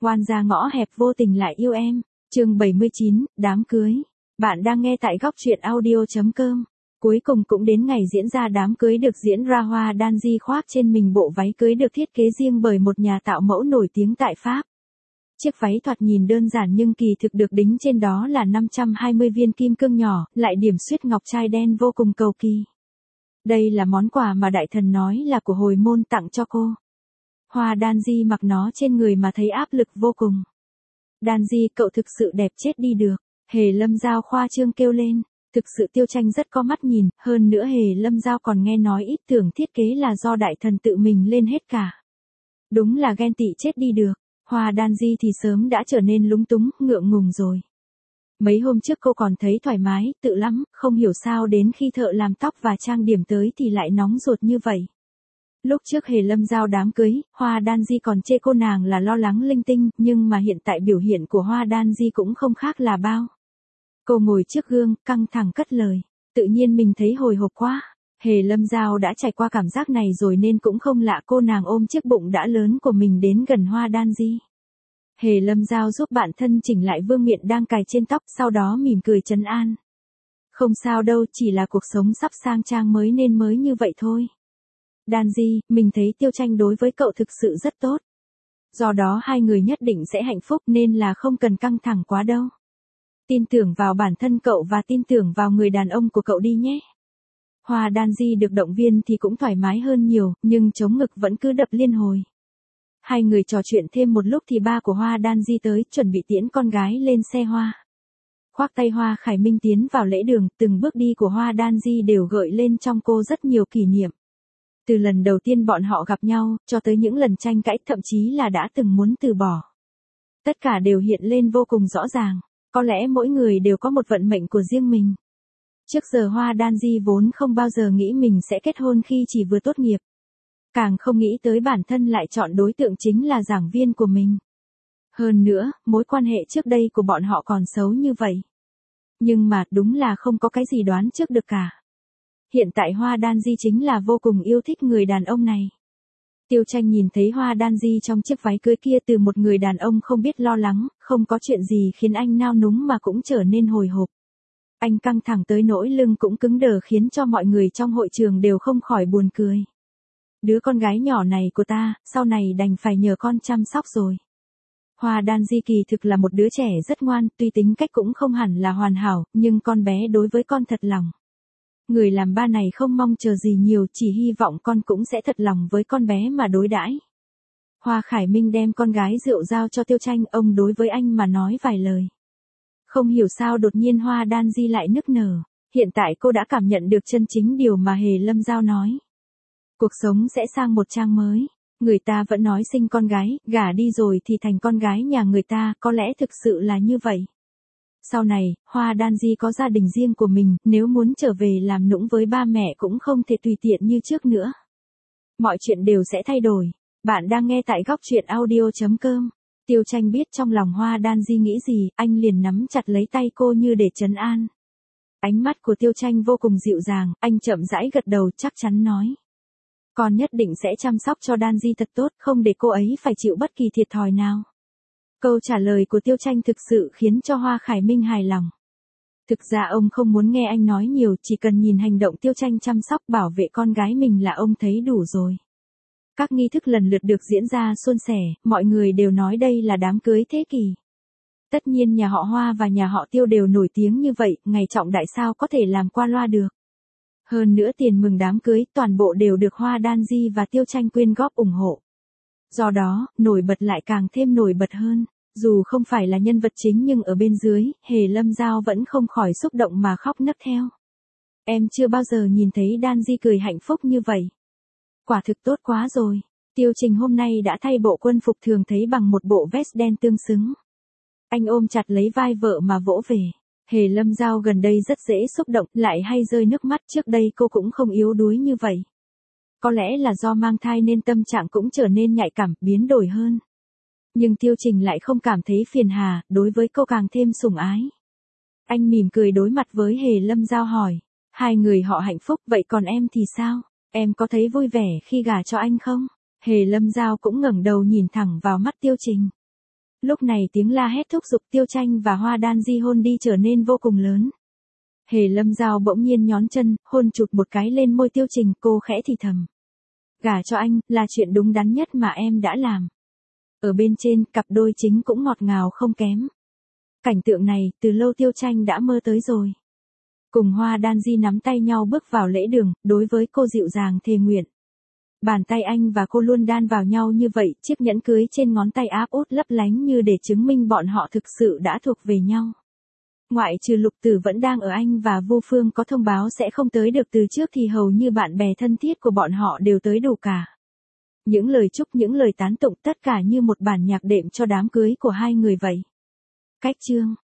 Oan gia ngõ hẹp vô tình lại yêu em. Chương 79, đám cưới. Bạn đang nghe tại góc truyện audio.com. Cuối cùng cũng đến ngày diễn ra đám cưới được diễn ra. Hoa Đan Di khoác trên mình bộ váy cưới được thiết kế riêng bởi một nhà tạo mẫu nổi tiếng tại Pháp. Chiếc váy thoạt nhìn đơn giản nhưng kỳ thực được đính trên đó là 520 viên kim cương nhỏ, lại điểm xuyết ngọc trai đen vô cùng cầu kỳ. Đây là món quà mà đại thần nói là của hồi môn tặng cho cô. Hoa Đan Di mặc nó trên người mà thấy áp lực vô cùng. Đan Di, cậu thực sự đẹp chết đi được. Hề Lâm Giao khoa trương kêu lên. Thực sự Tiêu Tranh rất có mắt nhìn, hơn nữa Hề Lâm Giao còn nghe nói ý tưởng thiết kế là do đại thần tự mình lên hết cả. Đúng là ghen tị chết đi được. Hoa Đan Di thì sớm đã trở nên lúng túng, ngượng ngùng rồi. Mấy hôm trước cô còn thấy thoải mái, tự lắm, không hiểu sao đến khi thợ làm tóc và trang điểm tới thì lại nóng ruột như vậy. Lúc trước Hề Lâm Giao đám cưới, Hoa Đan Di còn chê cô nàng là lo lắng linh tinh, nhưng mà hiện tại biểu hiện của Hoa Đan Di cũng không khác là bao. Cô ngồi trước gương, căng thẳng cất lời. Tự nhiên mình thấy hồi hộp quá. Hề Lâm Giao đã trải qua cảm giác này rồi nên cũng không lạ cô nàng ôm chiếc bụng đã lớn của mình đến gần Hoa Đan Di. Hề Lâm Giao giúp bạn thân chỉnh lại vương miện đang cài trên tóc, sau đó mỉm cười trấn an. Không sao đâu, chỉ là cuộc sống sắp sang trang mới nên mới như vậy thôi. Đan Di, mình thấy Tiêu Tranh đối với cậu thực sự rất tốt. Do đó hai người nhất định sẽ hạnh phúc nên là không cần căng thẳng quá đâu. Tin tưởng vào bản thân cậu và tin tưởng vào người đàn ông của cậu đi nhé. Hoa Đan Di được động viên thì cũng thoải mái hơn nhiều, nhưng chống ngực vẫn cứ đập liên hồi. Hai người trò chuyện thêm một lúc thì ba của Hoa Đan Di tới, chuẩn bị tiễn con gái lên xe hoa. Khoác tay Hoa Khải Minh tiến vào lễ đường, từng bước đi của Hoa Đan Di đều gợi lên trong cô rất nhiều kỷ niệm. Từ lần đầu tiên bọn họ gặp nhau, cho tới những lần tranh cãi, thậm chí là đã từng muốn từ bỏ. Tất cả đều hiện lên vô cùng rõ ràng, có lẽ mỗi người đều có một vận mệnh của riêng mình. Trước giờ Hoa Đan Di vốn không bao giờ nghĩ mình sẽ kết hôn khi chỉ vừa tốt nghiệp. Càng không nghĩ tới bản thân lại chọn đối tượng chính là giảng viên của mình. Hơn nữa, mối quan hệ trước đây của bọn họ còn xấu như vậy. Nhưng mà đúng là không có cái gì đoán trước được cả. Hiện tại Hoa Đan Di chính là vô cùng yêu thích người đàn ông này. Tiêu Tranh nhìn thấy Hoa Đan Di trong chiếc váy cưới kia từ một người đàn ông không biết lo lắng, không có chuyện gì khiến anh nao núng mà cũng trở nên hồi hộp. Anh căng thẳng tới nỗi lưng cũng cứng đờ khiến cho mọi người trong hội trường đều không khỏi buồn cười. Đứa con gái nhỏ này của ta, sau này đành phải nhờ con chăm sóc rồi. Hoa Đan Di kỳ thực là một đứa trẻ rất ngoan, tuy tính cách cũng không hẳn là hoàn hảo, nhưng con bé đối với con thật lòng. Người làm ba này không mong chờ gì nhiều, chỉ hy vọng con cũng sẽ thật lòng với con bé mà đối đãi. Hoa Khải Minh đem con gái rượu giao cho Tiêu Tranh, ông đối với anh mà nói vài lời. Không hiểu sao đột nhiên Hoa Đan Di lại nức nở, hiện tại cô đã cảm nhận được chân chính điều mà Hề Lâm Giao nói. Cuộc sống sẽ sang một trang mới, người ta vẫn nói sinh con gái, gả đi rồi thì thành con gái nhà người ta, có lẽ thực sự là như vậy. Sau này, Hoa Đan Di có gia đình riêng của mình, nếu muốn trở về làm nũng với ba mẹ cũng không thể tùy tiện như trước nữa. Mọi chuyện đều sẽ thay đổi. Bạn đang nghe tại góc truyện audio.com. Tiêu Tranh biết trong lòng Hoa Đan Di nghĩ gì, anh liền nắm chặt lấy tay cô như để trấn an. Ánh mắt của Tiêu Tranh vô cùng dịu dàng, anh chậm rãi gật đầu chắc chắn nói. Con nhất định sẽ chăm sóc cho Đan Di thật tốt, không để cô ấy phải chịu bất kỳ thiệt thòi nào. Câu trả lời của Tiêu Tranh thực sự khiến cho Hoa Khải Minh hài lòng. Thực ra ông không muốn nghe anh nói nhiều, chỉ cần nhìn hành động Tiêu Tranh chăm sóc bảo vệ con gái mình là ông thấy đủ rồi. Các nghi thức lần lượt được diễn ra suôn sẻ, mọi người đều nói đây là đám cưới thế kỷ. Tất nhiên nhà họ Hoa và nhà họ Tiêu đều nổi tiếng như vậy, ngày trọng đại sao có thể làm qua loa được. Hơn nữa tiền mừng đám cưới toàn bộ đều được Hoa Đan Di và Tiêu Tranh quyên góp ủng hộ. Do đó, nổi bật lại càng thêm nổi bật hơn. Dù không phải là nhân vật chính nhưng ở bên dưới, Hề Lâm Giao vẫn không khỏi xúc động mà khóc nấc theo. Em chưa bao giờ nhìn thấy Đan Di cười hạnh phúc như vậy. Quả thực tốt quá rồi. Tiêu Trình hôm nay đã thay bộ quân phục thường thấy bằng một bộ vest đen tương xứng. Anh ôm chặt lấy vai vợ mà vỗ về. Hề Lâm Giao gần đây rất dễ xúc động, lại hay rơi nước mắt, trước đây cô cũng không yếu đuối như vậy. Có lẽ là do mang thai nên tâm trạng cũng trở nên nhạy cảm, biến đổi hơn. Nhưng Tiêu Trình lại không cảm thấy phiền hà, đối với cô càng thêm sủng ái. Anh mỉm cười đối mặt với Hề Lâm Giao hỏi. Hai người họ hạnh phúc, vậy còn em thì sao? Em có thấy vui vẻ khi gả cho anh không? Hề Lâm Giao cũng ngẩng đầu nhìn thẳng vào mắt Tiêu Trình. Lúc này tiếng la hét thúc giục Tiêu Tranh và Hoa Đan Di hôn đi trở nên vô cùng lớn. Hề Lâm Giao bỗng nhiên nhón chân, hôn chụt một cái lên môi Tiêu Trình, cô khẽ thì thầm. Gả cho anh, là chuyện đúng đắn nhất mà em đã làm. Ở bên trên, cặp đôi chính cũng ngọt ngào không kém. Cảnh tượng này, từ lâu Tiêu Tranh đã mơ tới rồi. Cùng Hoa Đan Di nắm tay nhau bước vào lễ đường, đối với cô dịu dàng thề nguyện. Bàn tay anh và cô luôn đan vào nhau như vậy, chiếc nhẫn cưới trên ngón tay áp út lấp lánh như để chứng minh bọn họ thực sự đã thuộc về nhau. Ngoại trừ Lục Tử vẫn đang ở Anh và Vô Phương có thông báo sẽ không tới được từ trước thì hầu như bạn bè thân thiết của bọn họ đều tới đủ cả. Những lời chúc, những lời tán tụng tất cả như một bản nhạc đệm cho đám cưới của hai người vậy. Cách chương